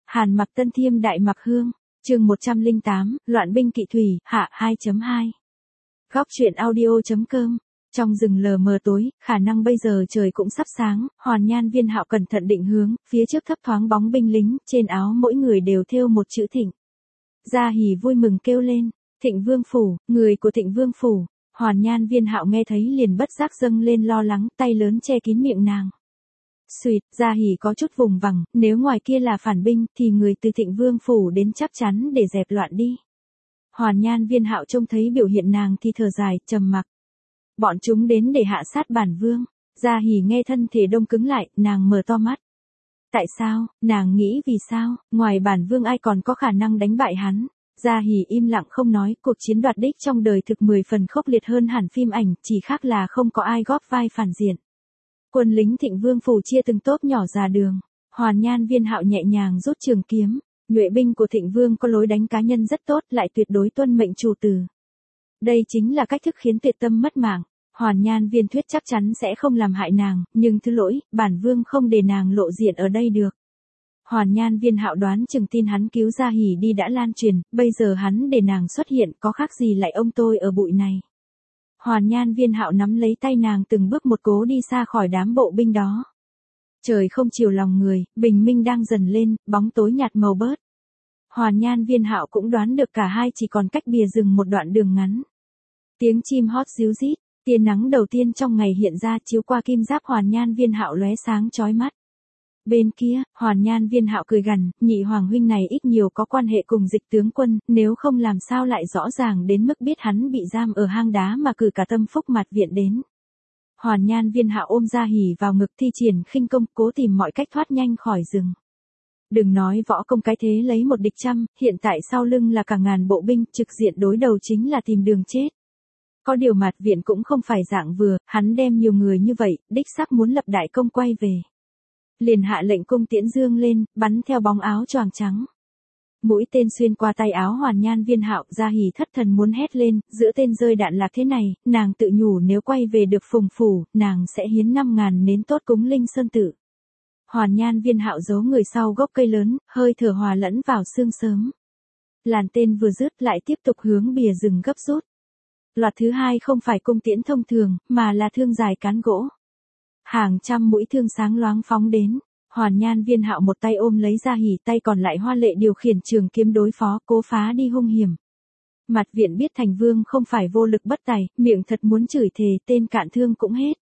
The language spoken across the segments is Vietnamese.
Hàn Mặc Tân Thiêm Đại Mặc Hương, chương 108, Loạn binh kỵ thủy, hạ 2.2. Góc truyện audio.com. Trong rừng lờ mờ tối, khả năng bây giờ trời cũng sắp sáng, Hoàn Nhan Viên Hạo cẩn thận định hướng, phía trước thấp thoáng bóng binh lính, trên áo mỗi người đều thêu một chữ Thịnh. Gia Hỉ vui mừng kêu lên, Thịnh Vương Phủ, người của Thịnh Vương Phủ. Hoàn Nhan Viên Hạo nghe thấy liền bất giác dâng lên lo lắng, tay lớn che kín miệng nàng. Xuyệt, Gia Hỉ có chút vùng vằng, nếu ngoài kia là phản binh, thì người từ Thịnh Vương Phủ đến chắc chắn để dẹp loạn đi. Hoàn Nhan Viên Hạo trông thấy biểu hiện nàng thì thở dài, trầm mặc. Bọn chúng đến để hạ sát bản vương. Gia Hỉ nghe thân thể đông cứng lại, nàng mở to mắt. Tại sao, nàng nghĩ vì sao, ngoài bản vương ai còn có khả năng đánh bại hắn. Gia Hỉ im lặng không nói, cuộc chiến đoạt đích trong đời thực 10 phần khốc liệt hơn hẳn phim ảnh, chỉ khác là không có ai góp vai phản diện. Quân lính Thịnh Vương Phủ chia từng tốp nhỏ ra đường. Hoàn Nhan Viên Hạo nhẹ nhàng rút trường kiếm. Nhuệ binh của Thịnh Vương có lối đánh cá nhân rất tốt, lại tuyệt đối tuân mệnh chủ tử. Đây chính là cách thức khiến tuyệt tâm mất mạng. Hoàn Nhan Viên Thuyết chắc chắn sẽ không làm hại nàng, nhưng thứ lỗi, bản vương không để nàng lộ diện ở đây được. Hoàn Nhan Viên Hạo đoán chừng tin hắn cứu Gia Hỉ đi đã lan truyền, bây giờ hắn để nàng xuất hiện có khác gì lại ông tôi ở bụi này. Hoàn Nhan Viên Hạo nắm lấy tay nàng từng bước một cố đi xa khỏi đám bộ binh đó. Trời không chiều lòng người, bình minh đang dần lên, bóng tối nhạt màu bớt. Hoàn Nhan Viên Hạo cũng đoán được cả hai chỉ còn cách bìa rừng một đoạn đường ngắn. Tiếng chim hót ríu rít, tia nắng đầu tiên trong ngày hiện ra chiếu qua kim giáp Hoàn Nhan Viên Hạo lóe sáng chói mắt. Bên kia, Hoàn Nhan Viên Hạo cười gằn, nhị hoàng huynh này ít nhiều có quan hệ cùng Dịch tướng quân, nếu không làm sao lại rõ ràng đến mức biết hắn bị giam ở hang đá mà cử cả Tâm Phúc Mạt viện đến. Hoàn Nhan Viên Hạo ôm Gia Hỉ vào ngực thi triển khinh công, cố tìm mọi cách thoát nhanh khỏi rừng. Đừng nói võ công cái thế lấy một địch trăm, hiện tại sau lưng là cả ngàn bộ binh, trực diện đối đầu chính là tìm đường chết. Có điều Mạt viện cũng không phải dạng vừa, hắn đem nhiều người như vậy, đích xác muốn lập đại công quay về. Liền hạ lệnh cung tiễn dương lên, bắn theo bóng áo choàng trắng. Mũi tên xuyên qua tay áo Hoàn Nhan Viên Hạo, Gia Hỉ thất thần muốn hét lên, giữa tên rơi đạn lạc thế này, nàng tự nhủ nếu quay về được Phùng Phủ, nàng sẽ hiến 5.000 nến tốt cúng Linh Sơn Tự. Hoàn Nhan Viên Hạo giấu người sau gốc cây lớn, hơi thở hòa lẫn vào sương sớm. Làn tên vừa dứt lại tiếp tục hướng bìa rừng gấp rút. Loạt thứ hai không phải cung tiễn thông thường, mà là thương dài cán gỗ. Hàng trăm mũi thương sáng loáng phóng đến. Hoàn Nhan Viên Hạo một tay ôm lấy Gia Hỉ, tay còn lại hoa lệ điều khiển trường kiếm đối phó, cố phá đi hung hiểm. Mạt viện biết Thành Vương không phải vô lực bất tài, miệng thật muốn chửi thề, tên cạn thương cũng hết.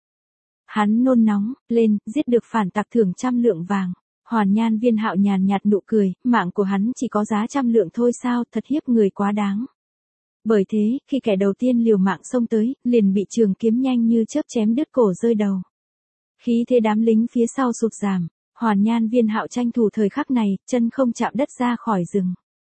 Hắn nôn nóng, lên, giết được phản tặc thưởng 100 lượng vàng. Hoàn Nhan Viên Hạo nhàn nhạt nụ cười, mạng của hắn chỉ có giá 100 lượng thôi sao, thật hiếp người quá đáng. Bởi thế, khi kẻ đầu tiên liều mạng xông tới, liền bị trường kiếm nhanh như chớp chém đứt cổ rơi đầu. Khí thế đám lính phía sau sụt giảm. Hoàn Nhan Viên Hạo tranh thủ thời khắc này, chân không chạm đất ra khỏi rừng.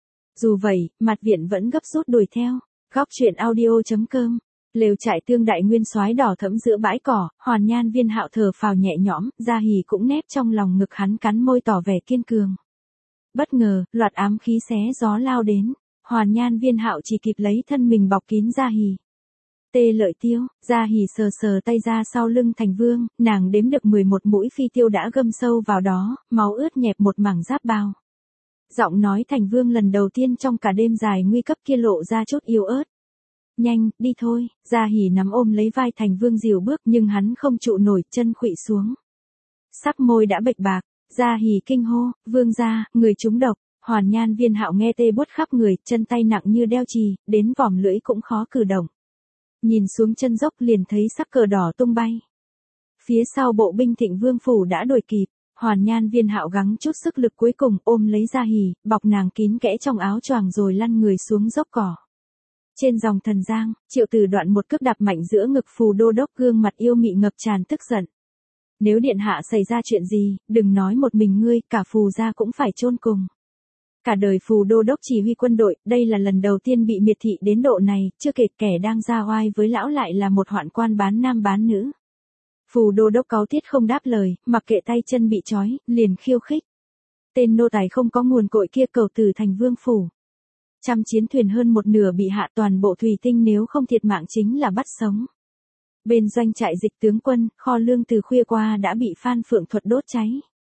Dù vậy, Mạt viện vẫn gấp rút đuổi theo. Góc truyện audio.com. Lều trại tương đại nguyên soái đỏ thẫm giữa bãi cỏ, Hoàn Nhan Viên Hạo thở phào nhẹ nhõm, Gia Hỉ cũng nép trong lòng ngực hắn cắn môi tỏ vẻ kiên cường. Bất ngờ, loạt ám khí xé gió lao đến. Hoàn Nhan Viên Hạo chỉ kịp lấy thân mình bọc kín Gia Hỉ. Tê lợi tiêu, Gia Hỉ sờ sờ tay ra sau lưng Thành Vương, nàng đếm được 11 mũi phi tiêu đã găm sâu vào đó, máu ướt nhẹp một mảng giáp bao. Giọng nói Thành Vương lần đầu tiên trong cả đêm dài nguy cấp kia lộ ra chút yếu ớt. Nhanh, đi thôi, Gia Hỉ nắm ôm lấy vai Thành Vương dìu bước nhưng hắn không trụ nổi, chân khuỵu xuống. Sắc môi đã bệch bạc, Gia Hỉ kinh hô, vương gia, người trúng độc. Hoàn Nhan Viên Hạo nghe tê buốt khắp người, chân tay nặng như đeo chì, đến vòm lưỡi cũng khó cử động. Nhìn xuống chân dốc liền thấy sắc cờ đỏ tung bay. Phía sau bộ binh Thịnh Vương Phủ đã đuổi kịp, Hoàn Nhan Viên Hạo gắng chút sức lực cuối cùng ôm lấy Gia Hỉ, bọc nàng kín kẽ trong áo choàng rồi lăn người xuống dốc cỏ. Trên dòng Thần Giang, Triệu Tử Đoạn một cước đạp mạnh giữa ngực Phù Đô Đốc, gương mặt yêu mị ngập tràn tức giận. Nếu điện hạ xảy ra chuyện gì, đừng nói một mình ngươi, cả Phù gia cũng phải chôn cùng. Cả đời Phù Đô Đốc chỉ huy quân đội, đây là lần đầu tiên bị miệt thị đến độ này, chưa kể kẻ đang ra oai với lão lại là một hoạn quan bán nam bán nữ. Phù Đô Đốc cáu tiết không đáp lời, mặc kệ tay chân bị trói, liền khiêu khích. Tên nô tài không có nguồn cội kia cầu từ Thành Vương Phủ. Trăm chiến thuyền hơn một nửa bị hạ, toàn bộ thủy tinh nếu không thiệt mạng chính là bắt sống. Bên doanh trại Dịch tướng quân, kho lương từ khuya qua đã bị Phan Phượng Thuật đốt cháy.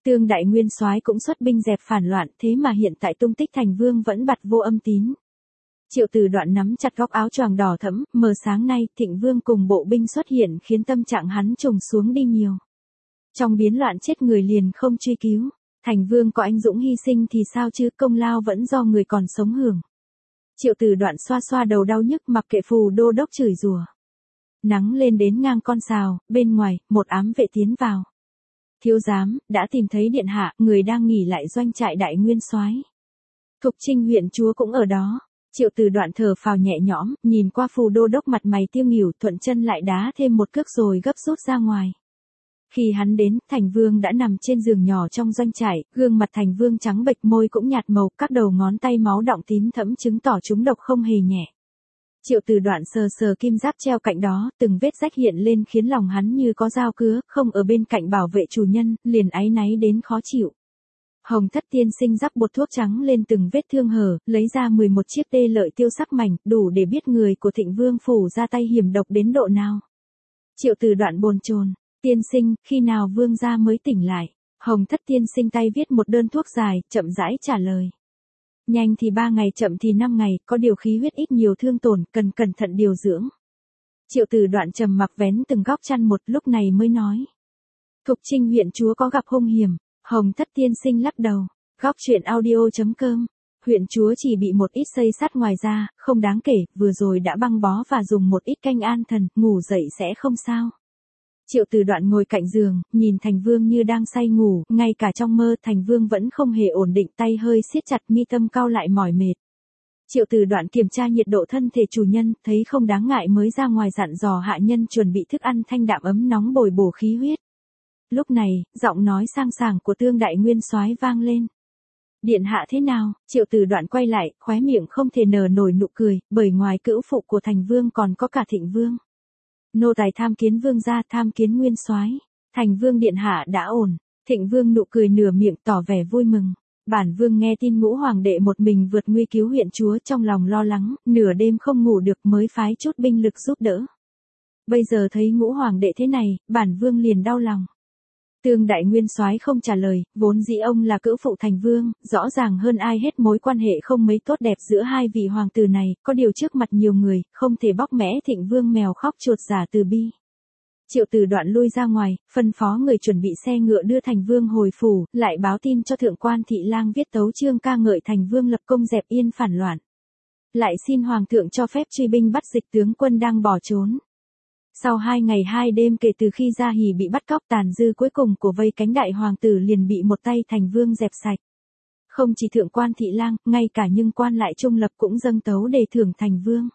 Tương Đại Nguyên Soái cũng xuất binh dẹp phản loạn, thế mà hiện tại tung tích Thành Vương vẫn bặt vô âm tín. Triệu Từ Đoạn nắm chặt góc áo choàng đỏ thẫm, mờ sáng nay, Thịnh Vương cùng bộ binh xuất hiện khiến tâm trạng hắn trùng xuống đi nhiều. Trong biến loạn chết người liền không truy cứu, Thành Vương có anh dũng hy sinh thì sao chứ, công lao vẫn do người còn sống hưởng. Triệu Từ Đoạn xoa xoa đầu đau nhức mặc kệ Phù Đô đốc chửi rủa. Nắng lên đến ngang con sào, bên ngoài, một ám vệ tiến vào. Thiếu giám, đã tìm thấy điện hạ, người đang nghỉ lại doanh trại Đại Nguyên Soái. Thục Trinh huyện chúa cũng ở đó. Triệu Từ Đoạn thở phào nhẹ nhõm, nhìn qua Phù Đô đốc mặt mày tiêu nghỉu, thuận chân lại đá thêm một cước rồi gấp rút ra ngoài. Khi hắn đến, Thành Vương đã nằm trên giường nhỏ trong doanh trại, gương mặt Thành Vương trắng bệch, môi cũng nhạt màu, các đầu ngón tay máu đọng tím thẫm chứng tỏ chúng độc không hề nhẹ. Triệu Từ Đoạn sờ sờ kim giáp treo cạnh đó, từng vết rách hiện lên khiến lòng hắn như có dao cứa, không ở bên cạnh bảo vệ chủ nhân, liền áy náy đến khó chịu. Hồng Thất tiên sinh rắc bột thuốc trắng lên từng vết thương hở, lấy ra 11 chiếc tê lợi tiêu sắc mảnh, đủ để biết người của Thịnh Vương phủ ra tay hiểm độc đến độ nào. Triệu Từ Đoạn bồn chồn, tiên sinh, khi nào vương gia mới tỉnh lại? Hồng Thất tiên sinh tay viết một đơn thuốc dài, chậm rãi trả lời. Nhanh thì 3 ngày, chậm thì 5 ngày, có điều khí huyết ít nhiều thương tổn, cần cẩn thận điều dưỡng. Triệu Từ Đoạn trầm mặc vén từng góc chăn một, lúc này mới nói. Thục Trinh huyện chúa có gặp hung hiểm. Hồng Thất tiên sinh lắc đầu. Góc truyện audio.com. Huyện chúa chỉ bị một ít xây sắt ngoài ra, không đáng kể, vừa rồi đã băng bó và dùng một ít canh an thần, ngủ dậy sẽ không sao. Triệu Từ Đoạn ngồi cạnh giường, nhìn Thành Vương như đang say ngủ, ngay cả trong mơ Thành Vương vẫn không hề ổn định, tay hơi siết chặt, mi tâm cau lại mỏi mệt. Triệu Từ Đoạn kiểm tra nhiệt độ thân thể chủ nhân, thấy không đáng ngại mới ra ngoài dặn dò hạ nhân chuẩn bị thức ăn thanh đạm ấm nóng bồi bổ khí huyết. Lúc này, giọng nói sang sảng của Tương Đại Nguyên Soái vang lên. Điện hạ thế nào? Triệu Từ Đoạn quay lại, khóe miệng không thể nở nổi nụ cười, bởi ngoài cữu phụ của Thành Vương còn có cả Thịnh Vương. Nô tài tham kiến vương gia, tham kiến Nguyên Soái. Thành Vương điện hạ đã ổn. Thịnh Vương nụ cười nửa miệng tỏ vẻ vui mừng. Bản vương nghe tin Ngũ hoàng đệ một mình vượt nguy cứu huyện chúa, trong lòng lo lắng, nửa đêm không ngủ được mới phái chút binh lực giúp đỡ. Bây giờ thấy Ngũ hoàng đệ thế này, bản vương liền đau lòng. Tương Đại Nguyên Soái không trả lời, vốn dĩ ông là cữu phụ Thành Vương, rõ ràng hơn ai hết mối quan hệ không mấy tốt đẹp giữa hai vị hoàng tử này, có điều trước mặt nhiều người, không thể bóc mẽ Thịnh Vương mèo khóc chuột giả từ bi. Triệu Từ Đoạn lui ra ngoài, phân phó người chuẩn bị xe ngựa đưa Thành Vương hồi phủ, lại báo tin cho thượng quan Thị Lang viết tấu chương ca ngợi Thành Vương lập công dẹp yên phản loạn. Lại xin hoàng thượng cho phép truy binh bắt dịch tướng quân đang bỏ trốn. Sau 2 ngày 2 đêm kể từ khi Gia Hỉ bị bắt cóc, tàn dư cuối cùng của vây cánh đại hoàng tử liền bị một tay Thành Vương dẹp sạch. Không chỉ thượng quan Thị Lang, ngay cả nhưng quan lại trung lập cũng dâng tấu đề thưởng Thành Vương.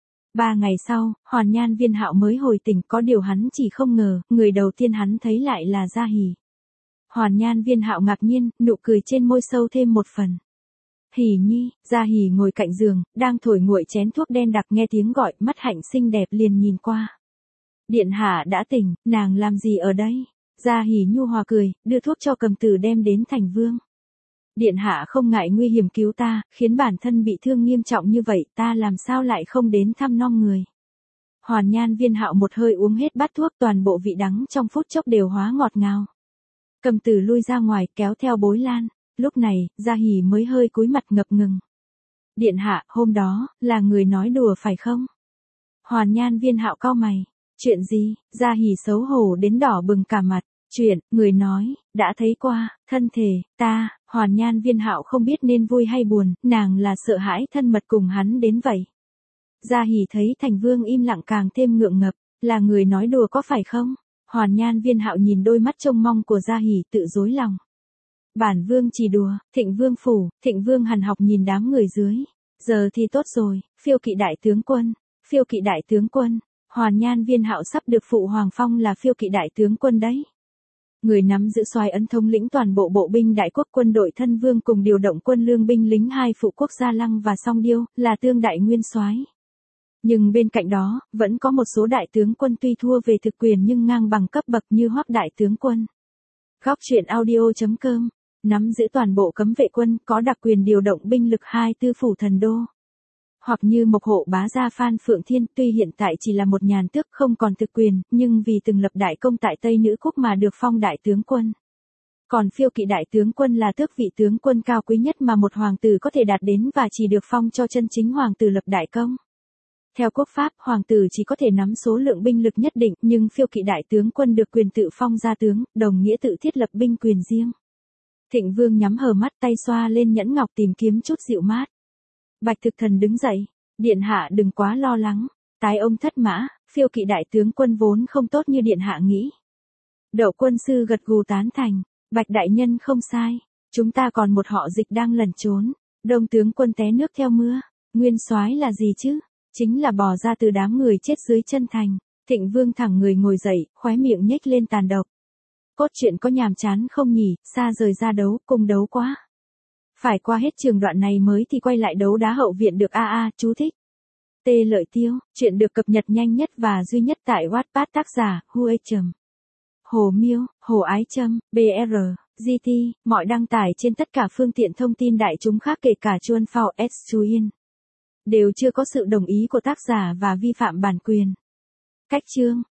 3 ngày sau, Hoàn Nhan Viên Hạo mới hồi tỉnh, có điều hắn chỉ không ngờ, người đầu tiên hắn thấy lại là Gia Hỉ. Hoàn Nhan Viên Hạo ngạc nhiên, nụ cười trên môi sâu thêm một phần. Hỉ nhi. Gia Hỉ ngồi cạnh giường, đang thổi nguội chén thuốc đen đặc, nghe tiếng gọi, mắt hạnh xinh đẹp liền nhìn qua. Điện hạ đã tỉnh, nàng làm gì ở đây? Gia Hỉ nhu hòa cười, đưa thuốc cho cầm tử đem đến Thành Vương. Điện hạ không ngại nguy hiểm cứu ta, khiến bản thân bị thương nghiêm trọng như vậy, ta làm sao lại không đến thăm nom người. Hoàn Nhan Viên Hạo một hơi uống hết bát thuốc, toàn bộ vị đắng trong phút chốc đều hóa ngọt ngào. Cầm tử lui ra ngoài, kéo theo Bối Lan. Lúc này, Gia Hỉ mới hơi cúi mặt ngập ngừng. Điện hạ, hôm đó, là người nói đùa phải không? Hoàn Nhan Viên Hạo cau mày. Chuyện gì? Gia Hỉ xấu hổ đến đỏ bừng cả mặt. Chuyện, người nói, đã thấy qua, thân thể, ta. Hoàn Nhan Viên Hạo không biết nên vui hay buồn, nàng là sợ hãi thân mật cùng hắn đến vậy. Gia Hỉ thấy Thành Vương im lặng càng thêm ngượng ngập, là người nói đùa có phải không? Hoàn Nhan Viên Hạo nhìn đôi mắt trông mong của Gia Hỉ tự dối lòng. Bản vương chỉ đùa. Thịnh Vương phủ. Thịnh Vương hằn học nhìn đám người dưới. Giờ thì tốt rồi, Phiêu Kỵ đại tướng quân. Phiêu Kỵ đại tướng quân. Hoàn Nhan Viên Hạo sắp được phụ hoàng phong là Phiêu Kỵ đại tướng quân đấy. Người nắm giữ soái ấn thống lĩnh toàn bộ bộ binh đại quốc quân đội thân vương cùng điều động quân lương binh lính hai phụ quốc Gia Lăng và Song Điêu, là Tương Đại Nguyên Soái. Nhưng bên cạnh đó, vẫn có một số đại tướng quân tuy thua về thực quyền nhưng ngang bằng cấp bậc như Hoắc đại tướng quân. Góc truyện audio.com, nắm giữ toàn bộ cấm vệ quân, có đặc quyền điều động binh lực 24 phủ thần đô. Hoặc như Mộc Hộ bá gia Phan Phượng Thiên, tuy hiện tại chỉ là một nhàn tước không còn thực quyền, nhưng vì từng lập đại công tại Tây Nữ Quốc mà được phong đại tướng quân. Còn Phiêu Kỵ đại tướng quân là tước vị tướng quân cao quý nhất mà một hoàng tử có thể đạt đến và chỉ được phong cho chân chính hoàng tử lập đại công. Theo quốc pháp, hoàng tử chỉ có thể nắm số lượng binh lực nhất định, nhưng Phiêu Kỵ đại tướng quân được quyền tự phong gia tướng, đồng nghĩa tự thiết lập binh quyền riêng. Thịnh Vương nhắm hờ mắt, tay xoa lên nhẫn ngọc tìm kiếm chút dịu mát. Bạch Thực Thần đứng dậy, điện hạ đừng quá lo lắng, tái ông thất mã, Phiêu Kỵ đại tướng quân vốn không tốt như điện hạ nghĩ. Đậu quân sư gật gù tán thành, Bạch đại nhân không sai, chúng ta còn một họ Dịch đang lẩn trốn, Đông tướng quân té nước theo mưa, Nguyên soái là gì chứ? Chính là bò ra từ đám người chết dưới chân thành. Thịnh Vương thẳng người ngồi dậy, khóe miệng nhếch lên tàn độc. Cốt truyện có nhàm chán không nhỉ, xa rời ra đấu, cùng đấu quá. Phải qua hết trường đoạn này mới thì quay lại đấu đá hậu viện được chú thích. Tê Lợi Tiêu, chuyện được cập nhật nhanh nhất và duy nhất tại Wattpad tác giả, Huê Trầm. Hồ Miêu, Hồ Ái Trâm, BR, GT, mọi đăng tải trên tất cả phương tiện thông tin đại chúng khác kể cả Chuan Phao S Chuyen. Đều chưa có sự đồng ý của tác giả và vi phạm bản quyền. Cách chương